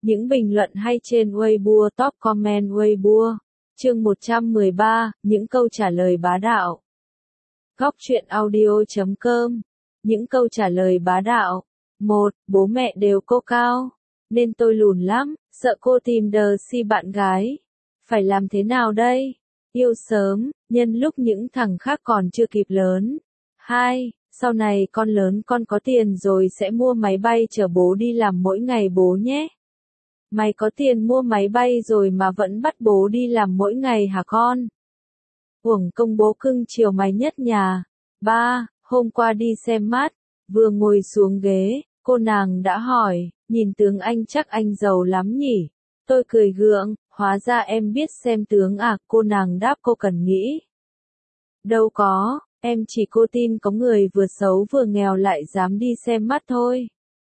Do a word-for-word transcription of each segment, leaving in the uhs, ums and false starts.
Những bình luận hay trên Weibo, top comment Weibo. Chương một trăm mười ba, những câu trả lời bá đạo. Góc truyện audio chấm com. Những câu trả lời bá đạo. một. Bố mẹ đều cô cao, nên tôi lùn lắm, sợ cô tìm đờ si bạn gái. Phải làm thế nào đây? Yêu sớm, nhân lúc những thằng khác còn chưa kịp lớn. hai. Sau này con lớn con có tiền rồi sẽ mua máy bay chở bố đi làm mỗi ngày bố nhé. Mày có tiền mua máy bay rồi mà vẫn bắt bố đi làm mỗi ngày hả con? Uổng công bố cưng chiều mày nhất nhà. ba. Hôm qua đi xem mát, vừa ngồi xuống ghế, cô nàng đã hỏi, nhìn tướng anh chắc anh giàu lắm nhỉ? Tôi cười gượng, hóa ra em biết xem tướng à? Cô nàng đáp cô cần nghĩ. Đâu có, em chỉ cô tin có người vừa xấu vừa nghèo lại dám đi xem mắt thôi.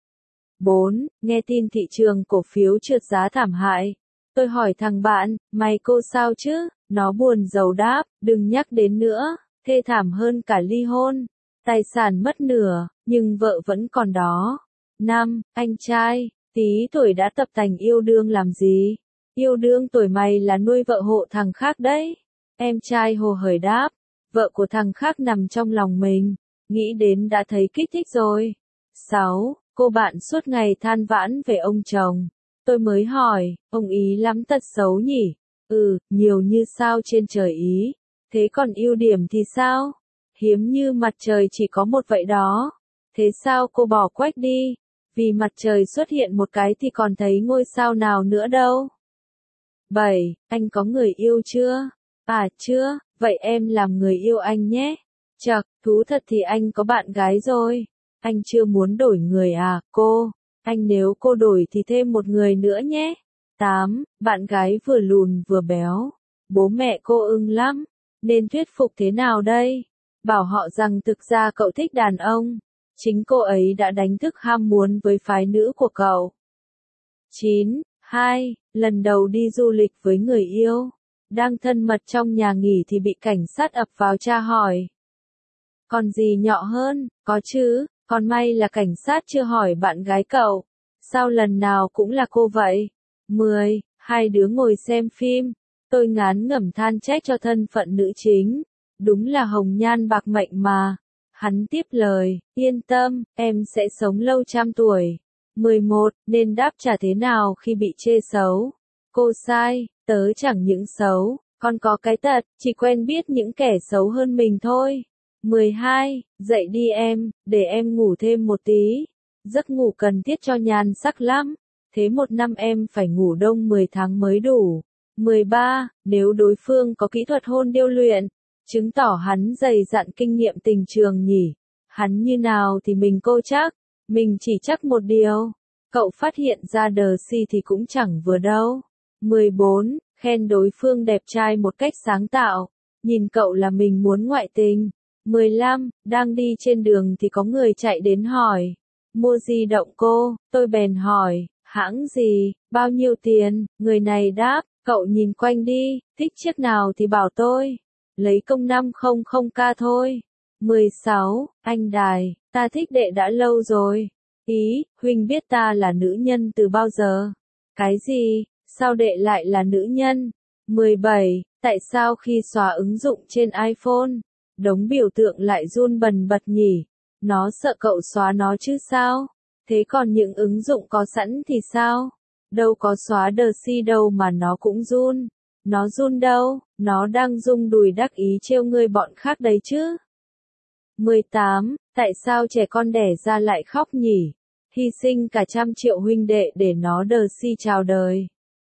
bốn. Nghe tin thị trường cổ phiếu trượt giá thảm hại. Tôi hỏi thằng bạn, mày cô sao chứ? Nó buồn rầu đáp, đừng nhắc đến nữa, thê thảm hơn cả ly hôn. Tài sản mất nửa, nhưng vợ vẫn còn đó. năm. Anh trai, tí tuổi đã tập tành yêu đương làm gì? Yêu đương tuổi mày là nuôi vợ hộ thằng khác đấy. Em trai hồ hởi đáp, vợ của thằng khác nằm trong lòng mình, nghĩ đến đã thấy kích thích rồi. sáu. Cô bạn suốt ngày than vãn về ông chồng. Tôi mới hỏi, ông ý lắm tật xấu nhỉ? Ừ, nhiều như sao trên trời ý. Thế còn ưu điểm thì sao? Hiếm như mặt trời chỉ có một vậy đó. Thế sao cô bỏ quách đi? Vì mặt trời xuất hiện một cái thì còn thấy ngôi sao nào nữa đâu. bảy. Anh có người yêu chưa? À chưa, vậy em làm người yêu anh nhé. Chậc, thú thật thì anh có bạn gái rồi. Anh chưa muốn đổi người à, cô? Anh nếu cô đổi thì thêm một người nữa nhé. tám. Bạn gái vừa lùn vừa béo. Bố mẹ cô ưng lắm. Nên thuyết phục thế nào đây? Bảo họ rằng thực ra cậu thích đàn ông. Chính cô ấy đã đánh thức ham muốn với phái nữ của cậu. chín. hai. Lần đầu đi du lịch với người yêu. Đang thân mật trong nhà nghỉ thì bị cảnh sát ập vào tra hỏi. Còn gì nhọ hơn, có chứ, còn may là cảnh sát chưa hỏi bạn gái cậu. Sao lần nào cũng là cô vậy? mười. Hai đứa ngồi xem phim. Tôi ngán ngẩm than trách cho thân phận nữ chính. Đúng là hồng nhan bạc mệnh mà. Hắn tiếp lời, yên tâm, em sẽ sống lâu trăm tuổi. mười một. Nên đáp trả thế nào khi bị chê xấu? Cô sai, tớ chẳng những xấu, còn có cái tật, chỉ quen biết những kẻ xấu hơn mình thôi. mười hai. Dậy đi em, để em ngủ thêm một tí. Giấc ngủ cần thiết cho nhan sắc lắm. Thế một năm em phải ngủ đông mười tháng mới đủ. mười ba. Nếu đối phương có kỹ thuật hôn điêu luyện, chứng tỏ hắn dày dặn kinh nghiệm tình trường nhỉ. Hắn như nào thì mình cô chắc. Mình chỉ chắc một điều. Cậu phát hiện ra đờ si thì cũng chẳng vừa đâu. mười bốn. Khen đối phương đẹp trai một cách sáng tạo. Nhìn cậu là mình muốn ngoại tình. mười lăm. Đang đi trên đường thì có người chạy đến hỏi. Mua di động cô? Tôi bèn hỏi, hãng gì, bao nhiêu tiền? Người này đáp, cậu nhìn quanh đi, thích chiếc nào thì bảo tôi. Lấy công năm trăm k thôi. mười sáu. Anh Đài, ta thích đệ đã lâu rồi. Ý, huynh biết ta là nữ nhân từ bao giờ? Cái gì? Sao đệ lại là nữ nhân? mười bảy. Tại sao khi xóa ứng dụng trên iPhone, đống biểu tượng lại run bần bật nhỉ? Nó sợ cậu xóa nó chứ sao? Thế còn những ứng dụng có sẵn thì sao? Đâu có xóa đờ si đâu mà nó cũng run. Nó run đâu, nó đang rung đùi đắc ý trêu ngươi bọn khác đấy chứ. mười tám. Tại sao trẻ con đẻ ra lại khóc nhỉ? Hy sinh cả trăm triệu huynh đệ để nó đờ si chào đời.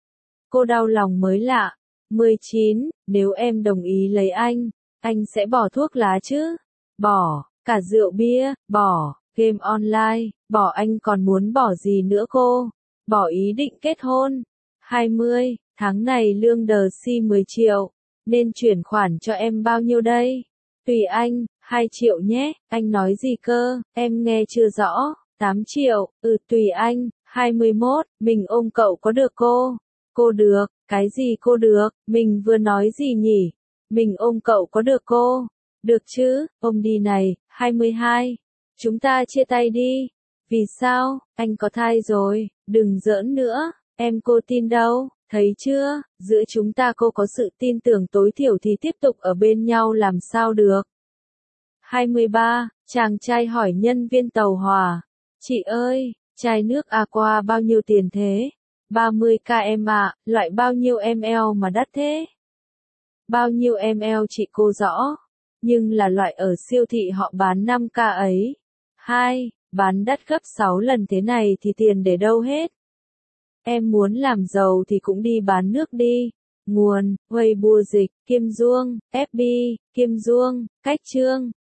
Cô đau lòng mới lạ. mười chín. Nếu em đồng ý lấy anh, anh sẽ bỏ thuốc lá chứ? Bỏ, cả rượu bia, bỏ, game online, bỏ anh còn muốn bỏ gì nữa cô? Bỏ ý định kết hôn. hai mươi. Tháng này lương đờ si mười triệu, nên chuyển khoản cho em bao nhiêu đây? Tùy anh, hai triệu nhé, anh nói gì cơ, em nghe chưa rõ. tám triệu, ừ tùy anh. hai mươi mốt. Mình ôm cậu có được cô? Cô được, cái gì cô được, mình vừa nói gì nhỉ? Mình ôm cậu có được cô? Được chứ, ôm đi này. hai mươi hai. Chúng ta chia tay đi. Vì sao, anh có thai rồi, đừng giỡn nữa. Em cô tin đâu, thấy chưa, giữa chúng ta cô có sự tin tưởng tối thiểu thì tiếp tục ở bên nhau làm sao được. hai mươi ba, chàng trai hỏi nhân viên tàu hỏa. Chị ơi, chai nước Aqua bao nhiêu tiền thế? ba mươi k em ạ, loại bao nhiêu ml mà đắt thế? Bao nhiêu ml chị cô rõ, nhưng là loại ở siêu thị họ bán năm k ấy. hai, bán đắt gấp sáu lần thế này thì tiền để đâu hết? Em muốn làm giàu thì cũng đi bán nước đi. Nguồn, Weibo dịch, Kim Duong, ép bê, Kim Duong, Cách Chương.